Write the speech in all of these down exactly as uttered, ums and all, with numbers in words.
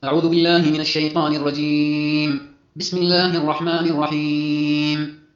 أعوذ بالله من الشيطان الرجيم. بسم الله الرحمن الرحيم.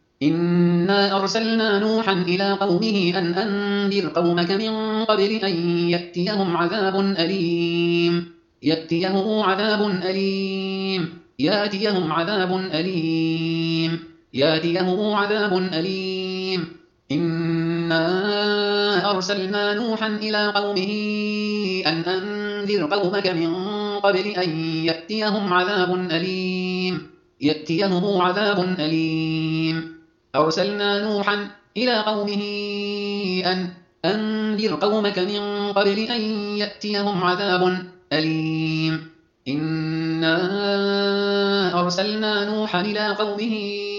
إنا أرسلنا نوحا إلى قومه أن أنذر قومك من قبل أن يأتيهم عذاب أليم يأتيهم عذاب أليم يأتيهم عذاب أليم يأتيهم عذاب أليم إنا أرسلنا نوحا إلى قومه أن أنذر قومك من قبل أن يأتيهم عذاب أليم يأتيهم عذاب أليم أرسلنا نوحا إلى قومه أن أنذر قومك من قبل أن يأتيهم عذاب أليم إنا أرسلنا نوحا إلى قومه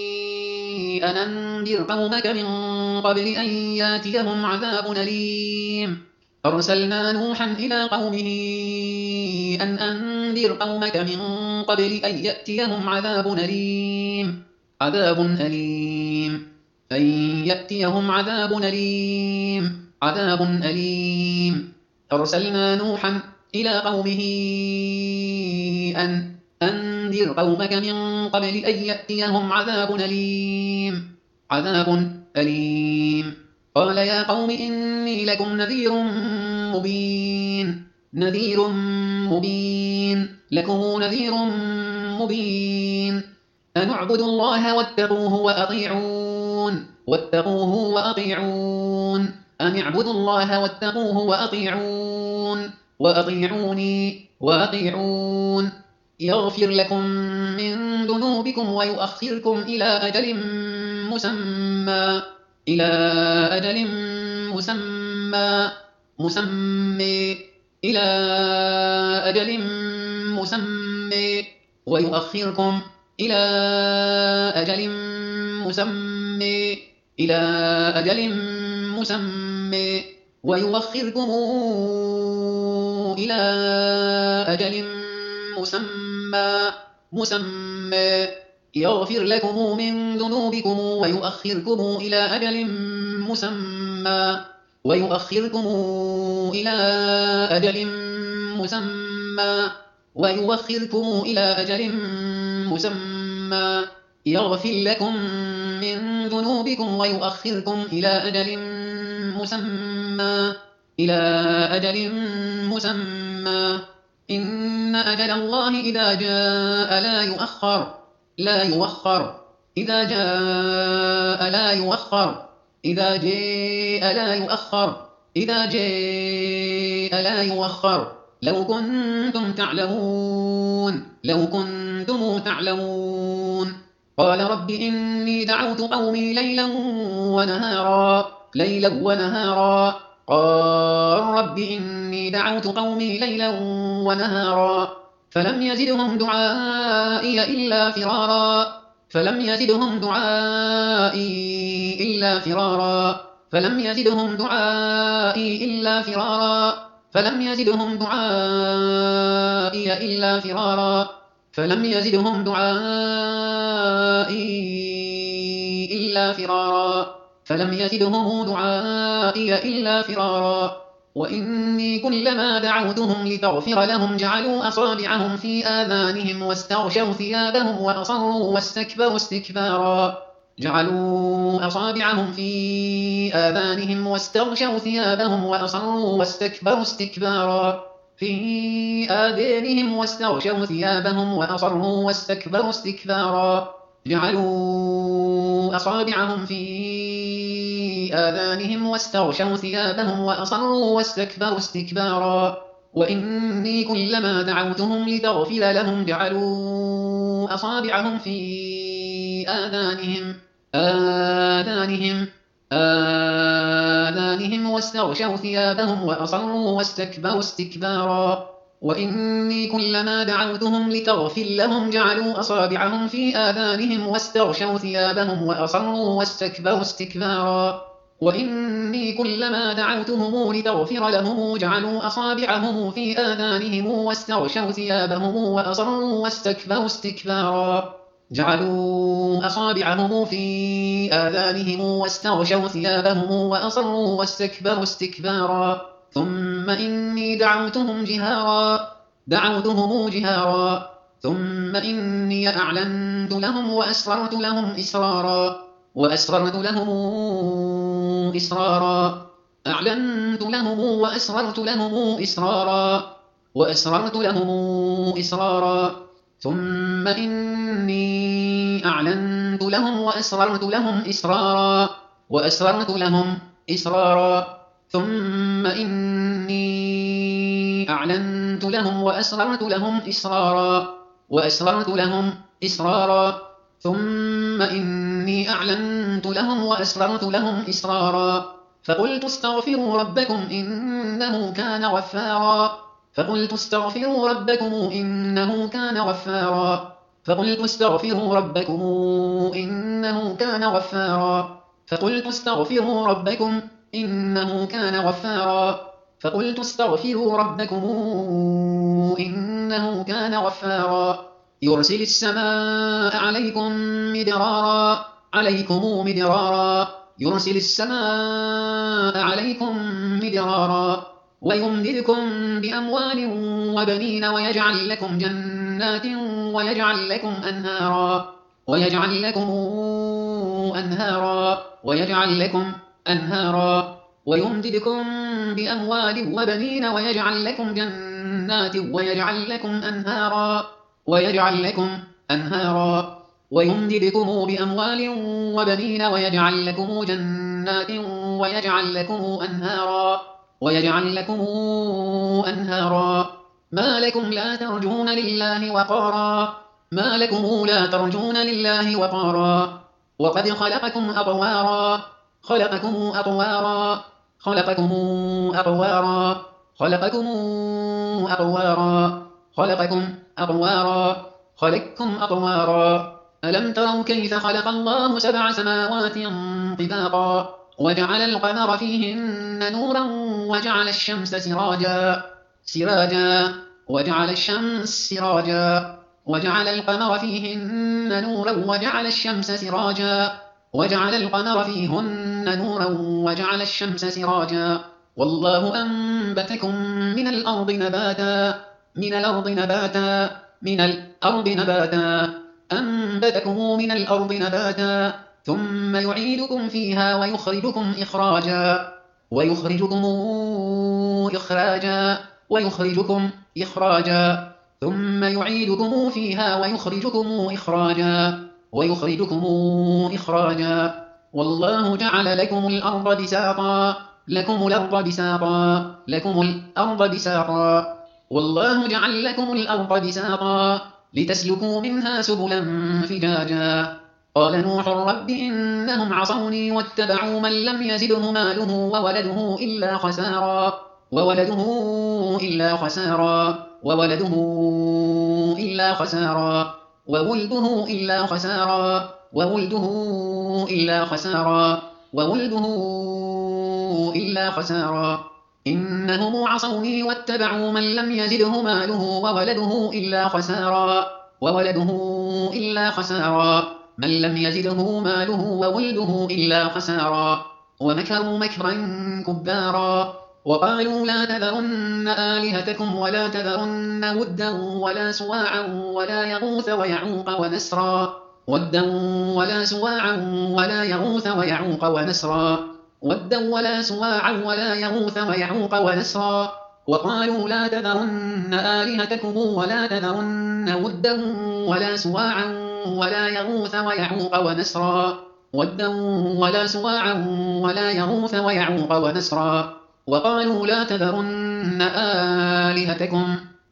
أن أنذر قومك من قبل أن يأتيهم عذاب أليم أرسلنا نوحا إلى قومه أن أنذر قومك من قبل أن يأتيهم عذاب أليم عذاب أليم أن يأتيهم عذاب أليم عذاب أليم أرسلنا نوحا إلى قومه أن أنذر قومك من قبل أن يأتيهم عذاب أليم عذاب أليم قال يا قوم إني لكم نذير مبين نذير مبين لكم نذير مبين أن اعبدوا الله واتقوه وأطيعون واتقوه وأطيعون أن اعبدوا الله واتقوه وأطيعون وأطيعوني وأطيعون يغفر لكم من ذنوبكم ويؤخركم إلى أجل مسمى إلى أجل مسمى مسمى إلى أجل مسمى ويؤخركم إلى أجل مسمى إلى أجل مسمى ويؤخركم إلى أجل مسمى مسمى يغفر لكم من ذنوبكم ويؤخركم إلى أجل مسمى ويؤخركم إلى أجل مسمى ويؤخركم إلى أجل مسمى يغفر لكم من ذنوبكم ويؤخركم إلى أجل مسمى إلى أجل مسمى إن أجل الله إذا جاء لا يؤخر لا يؤخر إذا جاء لا يؤخر إذا جاء لا يؤخر إذا جاء لا يؤخر لو كنتم تعلمون لو كنتم تعلمون قال رب إني دعوت قومي ليلا ونهارا ليلا ونهارا قال رب إني دعوت قومي ليلا ونهارا فلم يزدهم دعائي إلا فرارا فلم يزدهم دعائي إلا فرارا فلم يزدهم دعائي إلا فرارا فلم يزدهم دعائي إلا فرارا فلم يزدهم دعائي إلا فرارا فلم يزدهم دعائي إلا فرارا وإني كلما دعوتهم لتغفر لهم جعلوا أصابعهم في آذانهم واستغشوا ثيابهم وأصروا واستكبروا استكبارا جعلوا أصابعهم في آذانهم واستغشوا ثيابهم وأصروا واستكبروا استكبارا في آذانهم واستغشوا ثيابهم وأصروا واستكبروا استكبارا جعلوا أصابعهم في آذانهم واستغشوا ثيابهم وأصروا واستكبروا استكبارا وإني كلما دعوتهم لتغفر لهم جعلوا أصابعهم في آذانهم آذانهم آذانهم واستغشوا ثيابهم وأصروا واستكبروا استكبارا وإني كلما دعوتهم لتغفر لهم جعلوا أصابعهم في آذانهم واستغشوا ثيابهم وأصروا واستكبروا استكبارا وإني كلما دعوتهم لتغفر لهم جعلوا أصابعهم في آذانهم واستغشوا ثيابهم وأصروا واستكبروا استكبارا جعلوا أصابعهم في آذانهم واستغشوا ثيابهم وأصروا واستكبروا استكبارا ثم إني دعوتهم جهارا دعوتهم جهارا ثم إني أعلنت لهم وأسررت لهم إسرارا وأسررت لهم إسرارا أعلنت لهم وأسررت لهم إسرارا وأسررت لهم إسرارا ثم إني أعلنت لهم وأسررت لهم إسرارا وأسررت لهم إسرارا ثم إني أعلنت لهم وأسررت لهم إسرارا وأسررت لهم إسرارا ثم إني أعلنت لهم وأسررت لهم إسرارا فقلت استغفروا ربكم إنه كان غفارا فقلت استغفروا ربكم إنه كان غفارا فقلت استغفروا ربكم إنه كان غفارا فقلت استغفروا ربكم إنه كان غفارا فقلت استغفروا ربكم إنه كان غفارا يرسل السماء عليكم مدرارا عليكم مدرارا يرسل السماء عليكم مدرارا ويمددكم بأموال وبنين ويجعل لكم جنات ويجعل لكم أنهارا ويجعل لكم أنهارا ويجعل لكم أنهارا ويمددكم بأموال وبنين ويجعل لكم جنات ويجعل لكم أنهارا ويجعل لكم أنهارا ويمددكم بأموال وبنين ويجعل لكم جنات ويجعل لكم أنهارا ويجعل لكم أنهارا ما لكم لا ترجون لله وقارا ما لكم لا ترجون لله وقارا وقد خلقكم أطوارا خلقكم أطوارا خلقكم أطوارا خلقكم أطوارا خلقكم أطوارا خلقكم أطوارا ألم تروا كيف خلق الله سبع سماوات طباقا وجعل القمر فيهن نورا وجعل الشمس سراجا سراجا وجعل الشمس سراجا وجعل القمر فيهن نورا وجعل الشمس سراجا وجعل القمر فيهن نورا وجعل الشمس سراجا والله أنبتكم من الأرض نباتا من الأرض نباتا من الأرض نباتا أنبتكم من الأرض نباتا ثم يعيدكم فيها ويخرجكم إخراجا ويخرجكم إخراجا ويخرجكم إخراجا ثم يعيدكم فيها ويخرجكم إخراجا ويخرجكم إخراجا والله جعل لكم الأرض بساطا لكم الأرض بساطا لكم الأرض بساطا والله جعل لكم الأرض بساطا لتسلكوا منها سبلا فجاجا قال نوح رب إنهم عصوني واتبعوا من لم يزده ماله وولده إلا خسارا وولده إلا خسارا وولده إلا خسارا وولده إلا خسارا وولده إلا خسارا وولده إلا خسارا إنهم عصوني واتبعوا من لم يزده ماله وولده إلا خسارا وولده إلا خسارا من لم يزده ماله وولده إلا خسارا ومكروا مكرا كبارا وقالوا لا تذرن آلهتكم ولا تذرن ودا ولا سواعا ولا يغوث ويعوق ونسرا ودا ولا سواعا ولا يغوث ويعوق ونسرا ودا ولا سواعا ولا يغوث ويعوق ونسرا وقالوا لا تذرن آلهتكم ولا تذرن ودا ولا سواعا ولا يغوث ويعوق ونسرا ودا ولا سواعا ولا يغوث ويعوق ونسرا وقالوا لا تذرن آلهتكم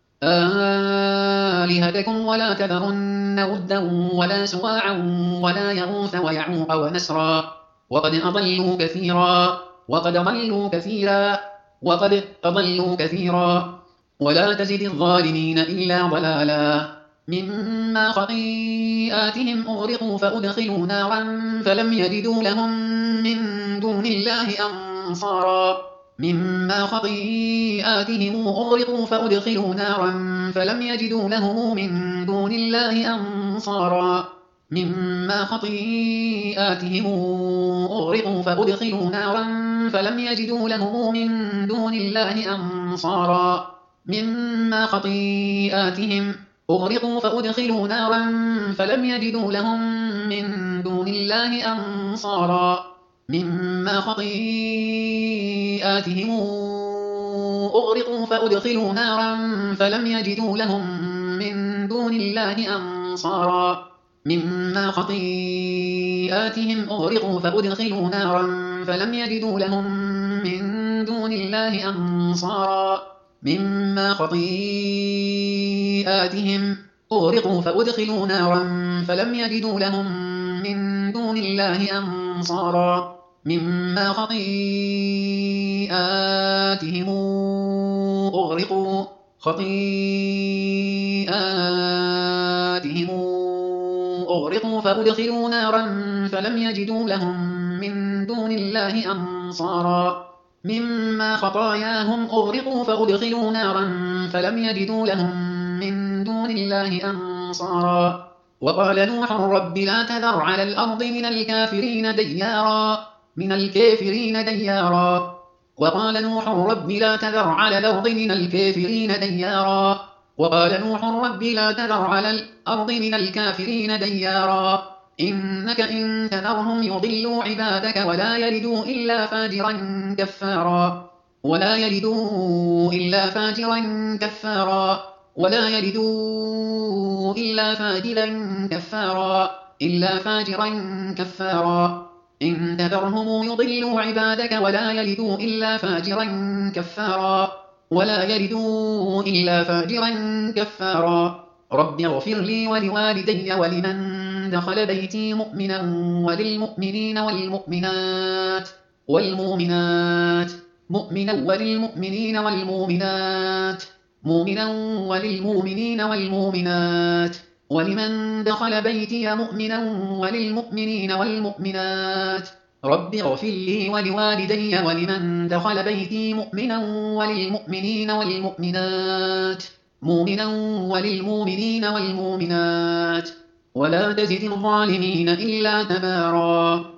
آلهتكم ولا تذرن ودا ولا سواعا ولا يغوث ويعوق ونسرا وقد أضلوا كثيرا وقد ضلوا كثيرا وقد أضلوا كثيرا ولا تزد الظالمين إلا ضلالا مما خطيئاتهم أغرقوا فأدخلوا نارا فلم يجدوا لهم من دون الله أنصارا مما خطيئاتهم أغرقوا فأدخلوا نارا فلم يجدوا لهم من دون الله أنصارا مما خطيئاتهم أغرقوا فأدخلوا نارا فلم يجدوا لهم من دون الله أنصارا مما خطيئاتهم أغرقوا فأدخلوا نارا فلم يجدوا لهم من دون الله أنصارا مما خطيئاتهم أغرقوا فأدخلوا نارا فلم يجدوا لهم من دون الله أنصارا مما خطيئاتهم أغرقوا فأدخلوا نارا فلم يجدوا لهم من دون الله أنصارا مما خطيئاتهم أغرقوا فأدخلوا نارا فلم يجدوا لهم من دون الله أنصارا مما خطيئاتهم أغرقوا خطيئاتهم أغرقوا فأدخلوا نارا فلم يجدوا لهم من دون الله أنصارا مما خطاياهم أغرقوا فأدخلوا نارا فلم يجدوا لهم من دون الله أنصارا وقال نوح رب لا تذر على الأرض من الكافرين ديارا من الكافرين ديارا وقال نوح رب لا تذر على الأرض من الكافرين ديارا وقال نوح رب لا تذر على الأرض من الكافرين ديارا إنك إن تذرهم يضلوا عبادك ولا يلدوا إلا فاجرا كفارا ولا يلدوا إلا فاجرا كفارا ولا يلدوا إلا فاجرا كفارا إلا فاجرا كفارا إن تذرهم يضلوا عبادك ولا يلدوا إلا فاجرا كفارا ولا يلدوا إلا فاجرا كفارا رب اغفر لي ولوالدي ولمن دخل بيتي مؤمنا وللمؤمنين والمؤمنات والمؤمنات مؤمنا وللمؤمنين والمؤمنات مؤمنا وللمؤمنين والمؤمنات ولمن دخل بيتي مؤمنا وللمؤمنين والمؤمنات رب اغفر لي ولوالدي ولمن دخل بيتي مؤمنا وللمؤمنين والمؤمنات مؤمنا وللمؤمنين والمؤمنات ولا تزد الظالمين إلا تبارا